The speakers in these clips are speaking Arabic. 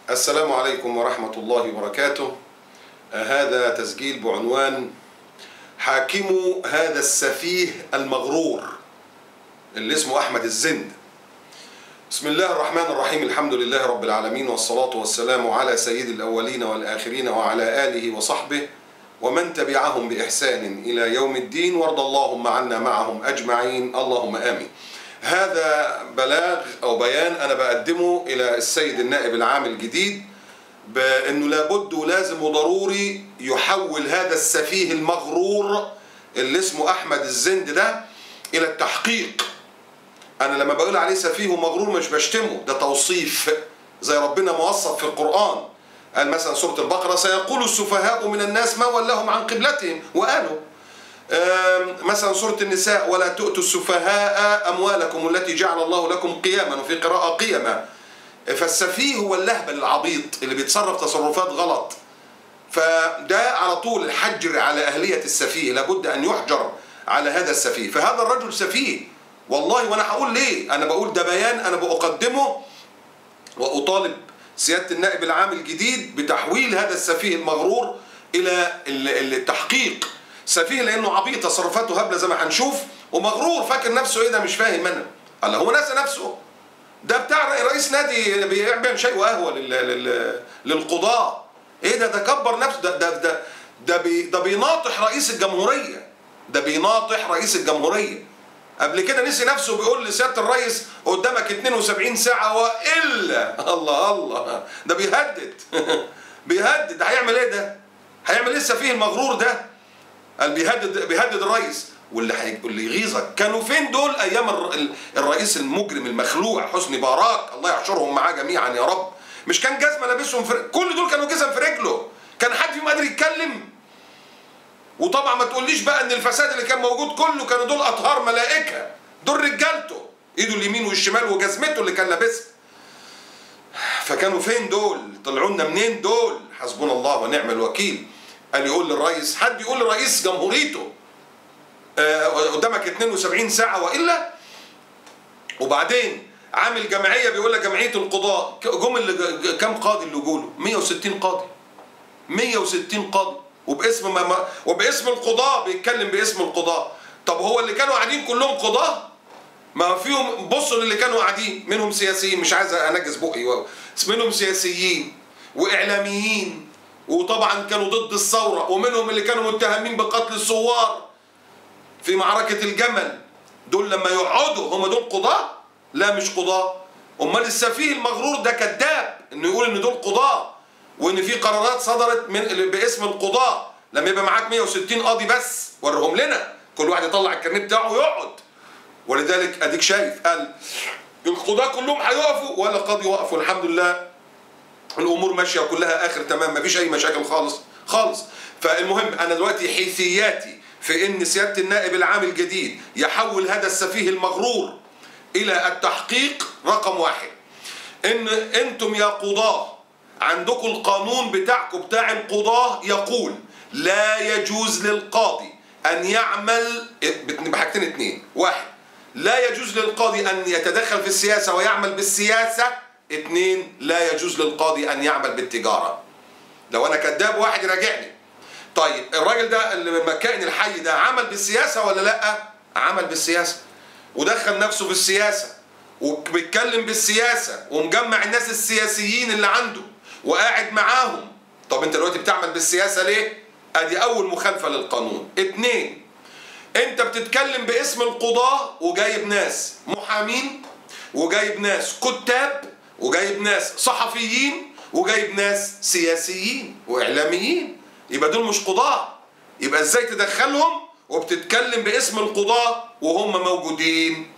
السلام عليكم ورحمة الله وبركاته. هذا تسجيل بعنوان حاكموا هذا السفيه المغرور اللي اسمه أحمد الزند. بسم الله الرحمن الرحيم، الحمد لله رب العالمين، والصلاة والسلام على سيد الأولين والآخرين وعلى آله وصحبه ومن تبعهم بإحسان إلى يوم الدين، وارض اللهم عنا معهم أجمعين، اللهم آمين. هذا بلاغ أو بيان أنا بقدمه إلى السيد النائب العام الجديد بأنه لابد ولازم وضروري يحول هذا السفيه المغرور اللي اسمه أحمد الزند ده إلى التحقيق. أنا لما بقول عليه سفيه ومغرور مش بشتمه، ده توصيف زي ربنا موصف في القرآن. قال مثلا سورة البقرة: سيقول السفهاء من الناس ما ولاهم عن قبلتهم وقالوا. مثلا سورة النساء: ولا تؤتوا السفهاء أموالكم التي جعل الله لكم قياما، وفي قراءة قيما. فالسفيه هو اللهبل العبيط اللي بيتصرف تصرفات غلط، فده على طول الحجر على أهلية السفيه، لابد أن يحجر على هذا السفيه. فهذا الرجل سفيه والله، وأنا هقول ليه. أنا بقول ده بيان أنا بقدمه وأطالب سيادة النائب العام الجديد بتحويل هذا السفيه المغرور إلى التحقيق. سفيه لأنه عبيط، تصرفاته هبلة زي ما هنشوف، ومغرور فاكر نفسه إيه ده، مش فاهم أنا. الله، هو ناسي نفسه. ده بتاع رئيس نادي بيعمل شيء وقهوة للقضاء. إيه ده كبر نفسه. ده بيناطح رئيس الجمهورية. ده بيناطح رئيس الجمهورية. قبل كده نسي نفسه، بيقول لسيادة الرئيس قدامك 72 ساعة وإلا. الله، ده بيهدد. بيهدد. هيعمل إيه ده؟ هيعمل إيه السفيه المغرور ده؟ قال بيهدد الرئيس. واللي يغيظك، كانوا فين دول ايام الرئيس المجرم المخلوع حسني مبارك، الله يحشرهم معاه جميعا يا رب. مش كان جزمه لابسهم كل دول كانوا جزم في رجله، كان حد فيهم قادر يتكلم؟ وطبعا ما تقوليش بقى ان الفساد اللي كان موجود كله كانوا دول اطهار ملائكه، دول رجالته، ايده اليمين والشمال وجزمته اللي كان لابسها. فكانوا فين دول؟ طلعوا لنا منين دول؟ حسبنا الله ونعم الوكيل. قال يقول للرئيس، حد يقول لرئيس جمهوريته قدامك 72 ساعة وإلا. وبعدين عامل جمعية بيقول لك جمعية القضاء، كم قاضي اللي جوله؟ 160 قاضي. 160 قاضي وباسم القضاء، بيتكلم باسم القضاء. طب هو اللي كانوا قاعدين كلهم قضاة؟ ما فيهم، بصوا اللي كانوا قاعدين منهم سياسيين، مش عايز انجز بقي، منهم سياسيين واعلاميين، وطبعا كانوا ضد الثورة، ومنهم اللي كانوا متهمين بقتل الثوار في معركة الجمل. دول لما يقعدوا هم دول قضاة؟ لا مش قضاة. امال السفيه المغرور ده كذاب انه يقول ان دول قضاة وان في قرارات صدرت باسم القضاة. لما يبقى معاك 160 قاضي بس ورهم لنا، كل واحد يطلع الكارنيه بتاعه ويقعد. ولذلك اديك شايف، قال القضاة كلهم هيقفوا ولا قاضي وقف، والحمد لله الامور ماشيه كلها اخر تمام، مفيش اي مشاكل خالص. فالمهم انا دلوقتي حيثياتي في ان سيادة النائب العام الجديد يحول هذا السفيه المغرور الى التحقيق. رقم واحد، ان انتم يا قضاة عندكم القانون بتاعكم بتاع القضاة يقول لا يجوز للقاضي ان يعمل بحاجتين اتنين. واحد، لا يجوز للقاضي ان يتدخل في السياسة ويعمل بالسياسة. اتنين، لا يجوز للقاضي ان يعمل بالتجارة. لو انا كذاب واحد يراجعني. طيب الراجل ده المكائن الحي ده عمل بالسياسة ولا لا؟ عمل بالسياسة، ودخل نفسه في السياسة، وبيتكلم بالسياسة، ومجمع الناس السياسيين اللي عنده وقاعد معاهم. طب انت دلوقتي بتعمل بالسياسة ليه؟ ادي اول مخالفة للقانون. اتنين، انت بتتكلم باسم القضاة وجايب ناس محامين، وجايب ناس كتاب، وجايب ناس صحفيين، وجايب ناس سياسيين واعلاميين. يبقى دول مش قضاة. يبقى ازاي تدخلهم وبتتكلم باسم القضاة وهم موجودين؟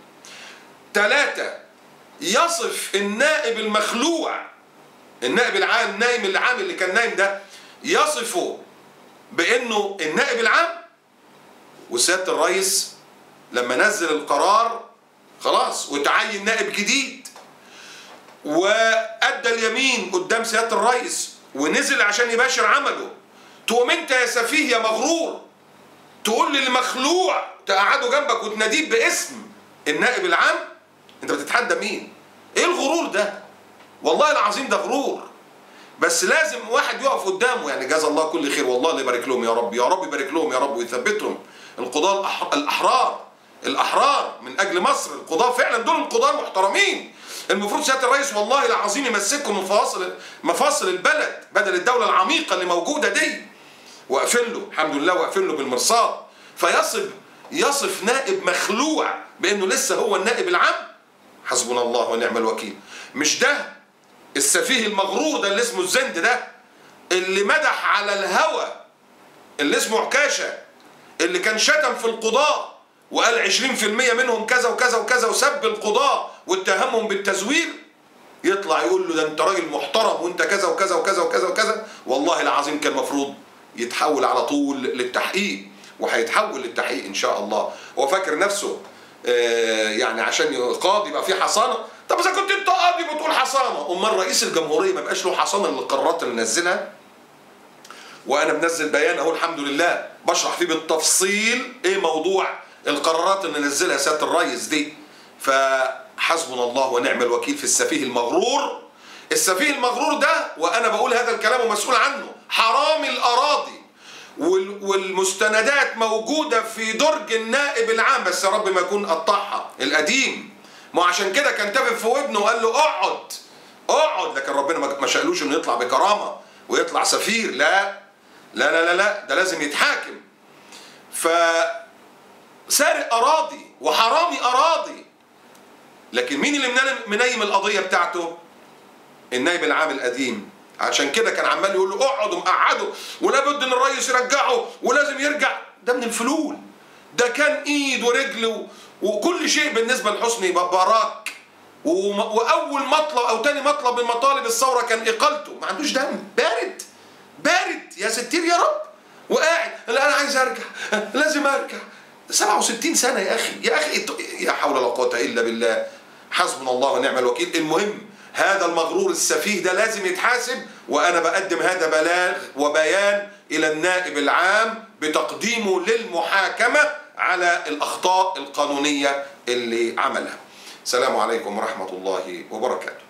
3، يصف النائب المخلوع، النائب العام، النائب العام اللي كان نايم ده، يصفه بانه النائب العام. وسيادة الرئيس لما نزل القرار خلاص وتعين نائب جديد وادى اليمين قدام سيادة الرئيس ونزل عشان يباشر عمله، تقوم انت يا سفيه يا مغرور تقول للمخلوع تقعده جنبك وتناديه باسم النائب العام؟ انت بتتحدى مين؟ ايه الغرور ده؟ والله العظيم ده غرور. بس لازم واحد يقف قدامه. يعني جزا الله كل خير والله، اللي يبارك لهم يا رب، يا رب يبارك لهم يا رب ويثبتهم. القضاة الأحرار من أجل مصر، القضاة فعلا دول القضاة المحترمين. المفروض سيادة الرئيس والله العظيم يمسكهم من مفاصل البلد بدل الدولة العميقة اللي موجودة دي. واقفين له الحمد لله، واقفين له بالمرصاد. يصف نائب مخلوع بأنه لسه هو النائب العام. حسبنا الله ونعم الوكيل. مش ده السفيه المغرور ده اللي اسمه الزند ده، اللي مدح على الهوى اللي اسمه عكاشة، اللي كان شتم في القضاة وقال 20% منهم كذا وكذا وكذا وسب القضاة واتهمهم بالتزوير، يطلع يقول له ده انت راجل محترم وانت كذا وكذا وكذا وكذا وكذا. والله العظيم كان المفروض يتحول على طول للتحقيق، وهيتحول للتحقيق ان شاء الله. هو فاكر نفسه يعني عشان قاضي يبقى فيه حصانه. طب اذا كنت انت قاضي بتقول حصانه، امال رئيس الجمهوريه ما بقاش له حصانه للقرارات اللي نزلها؟ وانا منزل بيان اهو الحمد لله بشرح فيه بالتفصيل ايه موضوع القرارات اللي نزلها سياده الرئيس دي. فحسبنا الله ونعم الوكيل في السفيه المغرور. السفيه المغرور ده، وانا بقول هذا الكلام ومسؤول عنه، حرامي الاراضي والمستندات موجوده في درج النائب العام، بس يا رب ما يكون قطعها القديم. ما عشان كده كان تافه في ودنه وقال له اقعد، لكن ربنا ما شالوش انه يطلع بكرامه ويطلع سفير. لا لا لا لا، ده لازم يتحاكم. فسارق اراضي وحرامي اراضي، لكن مين اللي منيم القضيه بتاعته؟ النائب العام القديم. عشان كده كان عمال يقول له اقعد ومقعده ولابد ان الرئيس يرجعه ولازم يرجع. ده من الفلول، ده كان ايد ورجل وكل شيء بالنسبه لحسني مبارك. واول مطلب او تاني مطلب من مطالب الثوره كان اقالته. ما عندوش دم، بارد يا ستير يا رب، وقاعد لا انا عايز ارجع، لازم ارجع. 67 سنه يا اخي يا حول ولا قوه الا بالله. حسبنا الله ونعم الوكيل. المهم هذا المغرور السفيه ده لازم يتحاسب، وانا بقدم هذا بلاغ وبيان الى النائب العام بتقديمه للمحاكمه على الاخطاء القانونيه اللي عملها. السلام عليكم ورحمه الله وبركاته.